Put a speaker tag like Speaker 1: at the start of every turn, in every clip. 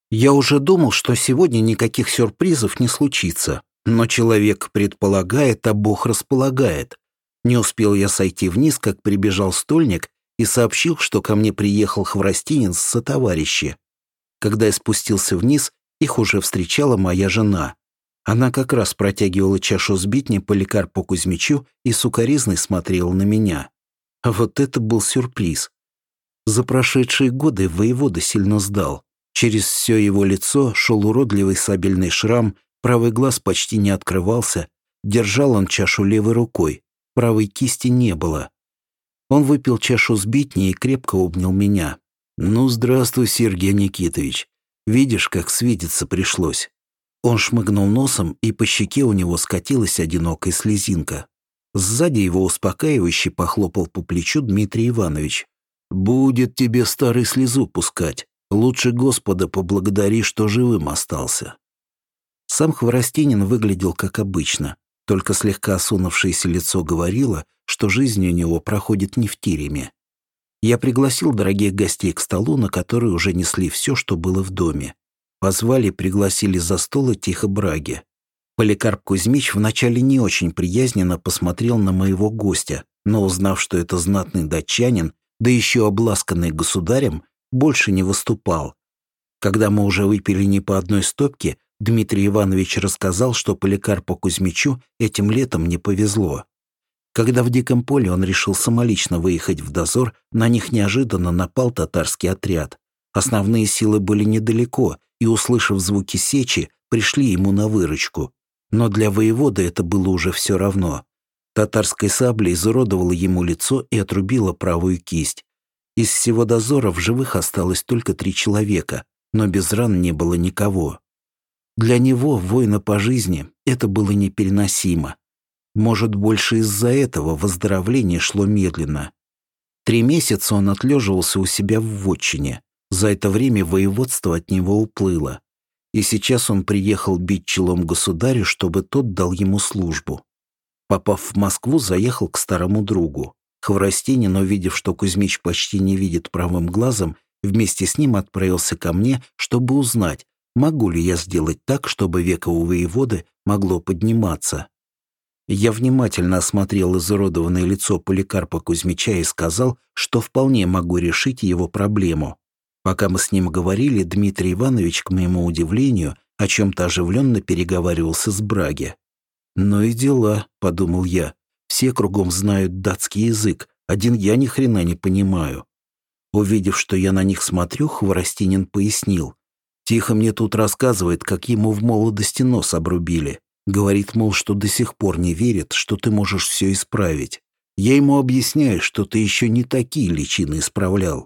Speaker 1: Я уже думал, что сегодня никаких сюрпризов не случится, но человек предполагает, а Бог располагает. Не успел я сойти вниз, как прибежал стольник и сообщил, что ко мне приехал Хворостинин с сотоварищи. Когда я спустился вниз, их уже встречала моя жена. Она как раз протягивала чашу сбитни Поликарпу Кузьмичу и сукоризной смотрела на меня. А вот это был сюрприз. За прошедшие годы воевода сильно сдал. Через все его лицо шел уродливый сабельный шрам, правый глаз почти не открывался, держал он чашу левой рукой, правой кисти не было. Он выпил чашу сбитни и крепко обнял меня. «Ну, здравствуй, Сергей Никитович. Видишь, как свидеться пришлось». Он шмыгнул носом, и по щеке у него скатилась одинокая слезинка. Сзади его успокаивающе похлопал по плечу Дмитрий Иванович. «Будет тебе старый слезу пускать. Лучше Господа поблагодари, что живым остался». Сам Хворостинин выглядел как обычно, только слегка осунувшееся лицо говорило, что жизнь у него проходит не в тереме. Я пригласил дорогих гостей к столу, на который уже несли все, что было в доме. Позвали, пригласили за стол и тихо браги. Поликарп Кузьмич вначале не очень приязненно посмотрел на моего гостя, но узнав, что это знатный датчанин, да еще обласканный государем, больше не выступал. Когда мы уже выпили не по одной стопке, Дмитрий Иванович рассказал, что Поликарпу Кузьмичу этим летом не повезло. Когда в Диком поле он решил самолично выехать в дозор, на них неожиданно напал татарский отряд. Основные силы были недалеко, и, услышав звуки сечи, пришли ему на выручку. Но для воевода это было уже все равно. Татарская сабля изуродовала ему лицо и отрубила правую кисть. Из всего дозора в живых осталось только 3 человека, но без ран не было никого. Для него, воина по жизни, это было непереносимо. Может, больше из-за этого выздоровление шло медленно. 3 месяца он отлеживался у себя в вотчине. За это время воеводство от него уплыло. И сейчас он приехал бить челом государю, чтобы тот дал ему службу. Попав в Москву, заехал к старому другу. Хворостинин, увидев, что Кузьмич почти не видит правым глазом, вместе с ним отправился ко мне, чтобы узнать, могу ли я сделать так, чтобы веко у воеводы могло подниматься. Я внимательно осмотрел изуродованное лицо Поликарпа Кузьмича и сказал, что вполне могу решить его проблему. Пока мы с ним говорили, Дмитрий Иванович, к моему удивлению, о чем-то оживленно переговаривался с Браги. «Ну и дела», — подумал я. «Все кругом знают датский язык, один я ни хрена не понимаю». Увидев, что я на них смотрю, Хворостинин пояснил. «Тихо мне тут рассказывает, как ему в молодости нос обрубили. Говорит, мол, что до сих пор не верит, что ты можешь все исправить. Я ему объясняю, что ты еще не такие личины исправлял».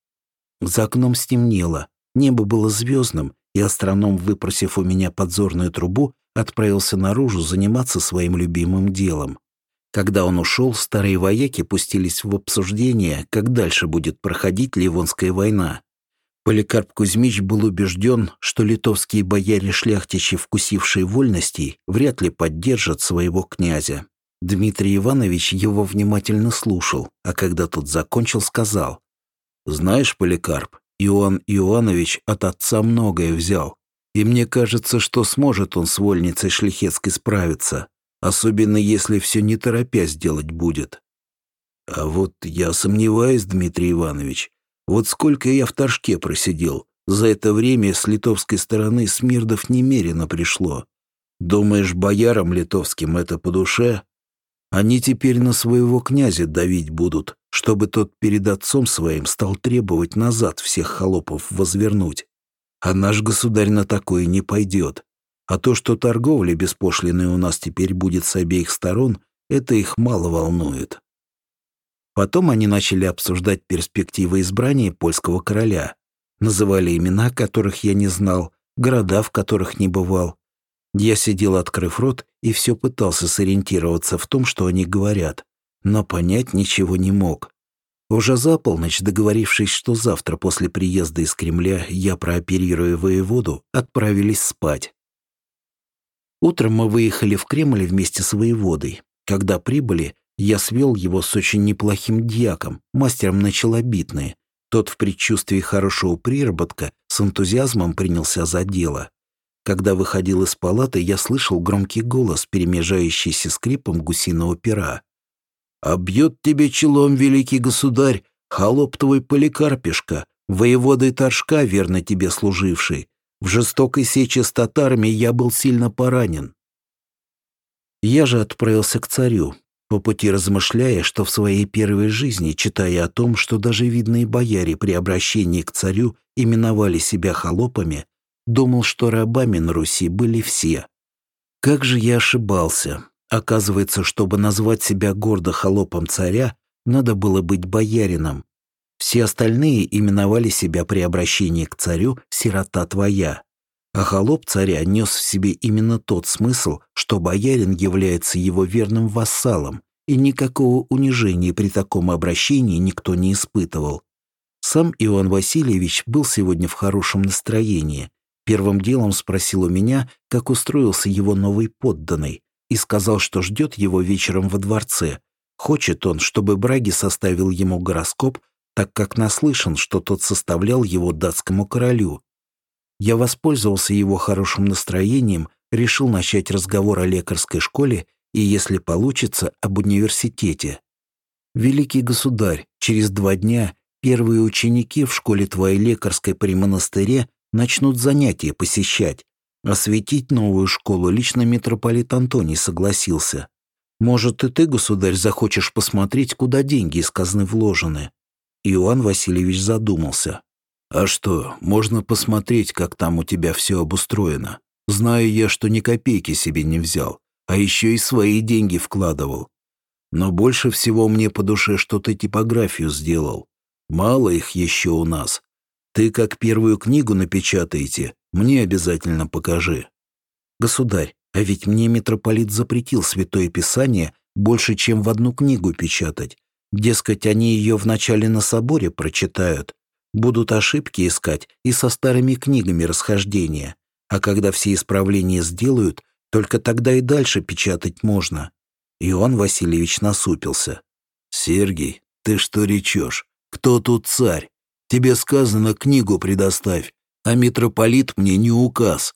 Speaker 1: За окном стемнело, небо было звездным, и астроном, выпросив у меня подзорную трубу, отправился наружу заниматься своим любимым делом. Когда он ушел, старые вояки пустились в обсуждение, как дальше будет проходить Ливонская война. Поликарп Кузьмич был убежден, что литовские бояре-шляхтичи, вкусившие вольностей, вряд ли поддержат своего князя. Дмитрий Иванович его внимательно слушал, а когда тот закончил, сказал: «Знаешь, Поликарп, Иоанн Иоаннович от отца многое взял, и мне кажется, что сможет он с вольницей шляхетской справиться, особенно если все не торопясь делать будет». «А вот я сомневаюсь, Дмитрий Иванович. Вот сколько я в Торжке просидел, за это время с литовской стороны смирдов немерено пришло. Думаешь, боярам литовским это по душе? Они теперь на своего князя давить будут, чтобы тот перед отцом своим стал требовать назад всех холопов возвернуть. А наш государь на такое не пойдет. А то, что торговля беспошлиной у нас теперь будет с обеих сторон, это их мало волнует». Потом они начали обсуждать перспективы избрания польского короля. Называли имена, которых я не знал, города, в которых не бывал. Я сидел, открыв рот, и все пытался сориентироваться в том, что они говорят, но понять ничего не мог. Уже за полночь, договорившись, что завтра после приезда из Кремля я прооперирую воеводу, отправились спать. Утром мы выехали в Кремль вместе с воеводой. Когда прибыли, я свел его с очень неплохим дьяком, мастером на челобитные. Тот в предчувствии хорошего приработка с энтузиазмом принялся за дело. Когда выходил из палаты, я слышал громкий голос, перемежающийся скрипом гусиного пера. «А бьет тебе челом, великий государь, холоп твой Поликарпишка, воеводой Торжка, верно тебе служивший. В жестокой сече с татарами я был сильно поранен». Я же отправился к царю, по пути размышляя, что в своей первой жизни, читая о том, что даже видные бояре при обращении к царю именовали себя холопами, думал, что рабами на Руси были все. Как же я ошибался. Оказывается, чтобы назвать себя гордо холопом царя, надо было быть боярином. Все остальные именовали себя при обращении к царю «сирота твоя». А холоп царя нес в себе именно тот смысл, что боярин является его верным вассалом, и никакого унижения при таком обращении никто не испытывал. Сам Иоанн Васильевич был сегодня в хорошем настроении. Первым делом спросил у меня, как устроился его новый подданный, и сказал, что ждет его вечером во дворце. Хочет он, чтобы Браги составил ему гороскоп, так как наслышан, что тот составлял его датскому королю. Я воспользовался его хорошим настроением, решил начать разговор о лекарской школе и, если получится, об университете. «Великий государь, через 2 дня первые ученики в школе твоей лекарской при монастыре начнут занятия посещать. Осветить новую школу лично митрополит Антоний согласился. Может, и ты, государь, захочешь посмотреть, куда деньги из казны вложены?» Иоанн Васильевич задумался. «А что, можно посмотреть, как там у тебя все обустроено? Знаю я, что ни копейки себе не взял, а еще и свои деньги вкладывал. Но больше всего мне по душе, что ты типографию сделал. Мало их еще у нас. Ты как первую книгу напечатаете, мне обязательно покажи». «Государь, а ведь мне митрополит запретил Святое Писание больше, чем в 1 книгу печатать. Дескать, они ее вначале на соборе прочитают, будут ошибки искать и со старыми книгами расхождения, а когда все исправления сделают, только тогда и дальше печатать можно». Иоанн Васильевич насупился. «Сергий, ты что речешь? Кто тут царь? Тебе сказано, книгу предоставь, а митрополит мне не указ».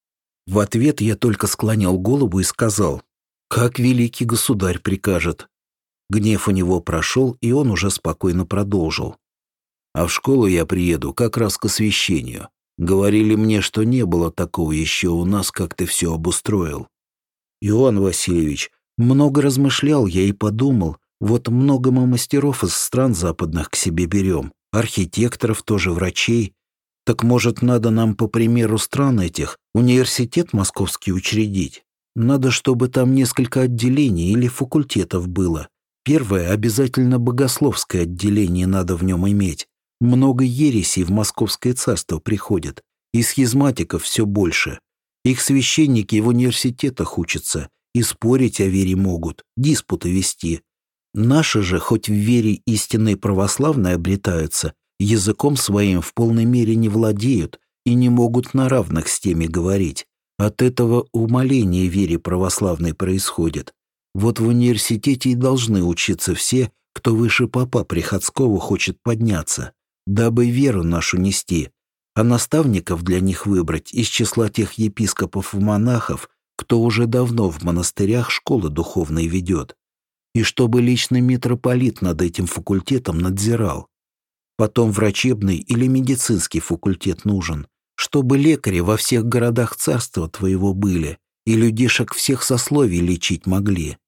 Speaker 1: В ответ я только склонял голову и сказал: «Как великий государь прикажет». Гнев у него прошел, и он уже спокойно продолжил. «А в школу я приеду как раз к освещению. Говорили мне, что не было такого еще у нас, как ты все обустроил». «Иоанн Васильевич, много размышлял я и подумал, вот много мы мастеров из стран западных к себе берем, архитекторов, тоже врачей. Так может, надо нам, по примеру стран этих, университет московский учредить? Надо, чтобы там несколько отделений или факультетов было. Первое, обязательно богословское отделение надо в нем иметь. Много ересей в Московское царство приходит, и схизматиков все больше. Их священники в университетах учатся, и спорить о вере могут, диспуты вести. Наши же, хоть в вере истинной православной обретаются, языком своим в полной мере не владеют и не могут на равных с теми говорить. От этого умаление вере православной происходит. Вот в университете и должны учиться все, кто выше попа Приходского хочет подняться, дабы веру нашу нести, а наставников для них выбрать из числа тех епископов и монахов, кто уже давно в монастырях школы духовные ведет, и чтобы лично митрополит над этим факультетом надзирал. Потом врачебный или медицинский факультет нужен, чтобы лекари во всех городах царства твоего были и людишек всех сословий лечить могли.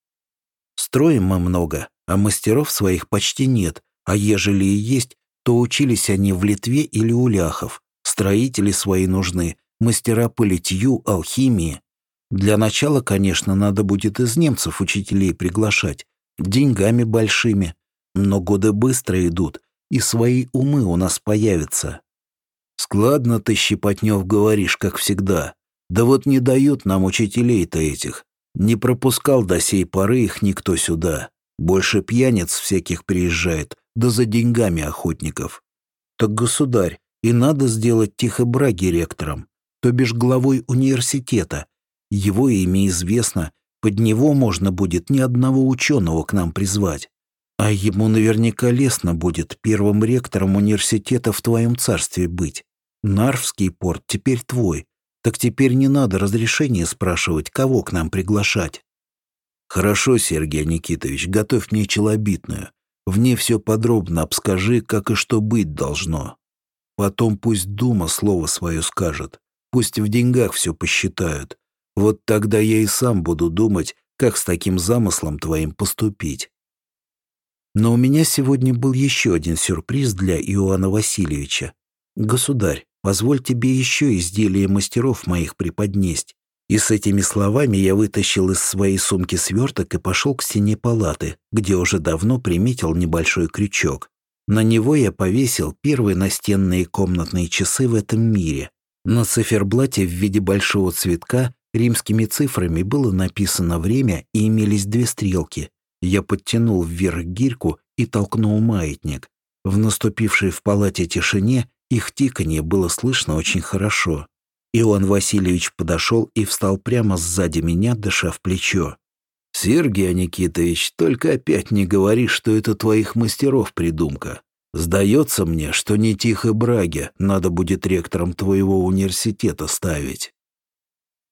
Speaker 1: Строим мы много, а мастеров своих почти нет, а ежели и есть, то учились они в Литве или у ляхов. Строители свои нужны, мастера по литью, алхимии. Для начала, конечно, надо будет из немцев учителей приглашать, деньгами большими, но годы быстро идут, и свои умы у нас появятся. Складно ты, Щепотнев, говоришь, как всегда. Да вот не дают нам учителей-то этих. Не пропускал до сей поры их никто сюда. Больше пьяниц всяких приезжает, да за деньгами охотников. Так, государь, и надо сделать Тихо-Браги ректором, то бишь главой университета. Его имя известно, под него можно будет ни одного ученого к нам призвать. А ему наверняка лестно будет первым ректором университета в твоем царстве быть. Нарвский порт теперь твой. Так теперь не надо разрешения спрашивать, кого к нам приглашать». «Хорошо, Сергей Никитович, готовь мне челобитную. В ней все подробно обскажи, как и что быть должно. Потом пусть Дума слово свое скажет. Пусть в деньгах все посчитают. Вот тогда я и сам буду думать, как с таким замыслом твоим поступить». Но у меня сегодня был еще один сюрприз для Иоанна Васильевича. «Государь, позволь тебе еще изделия мастеров моих преподнесть». И с этими словами я вытащил из своей сумки сверток и пошел к стене палаты, где уже давно приметил небольшой крючок. На него я повесил первые настенные комнатные часы в этом мире. На циферблате в виде большого цветка римскими цифрами было написано время и имелись две стрелки. Я подтянул вверх гирьку и толкнул маятник. В наступившей в палате тишине их тиканье было слышно очень хорошо. Иоанн Васильевич подошел и встал прямо сзади меня, дыша в плечо. «Сергей Никитович, только опять не говори, что это твоих мастеров придумка. Сдается мне, что не Тихо Браге надо будет ректором твоего университета ставить».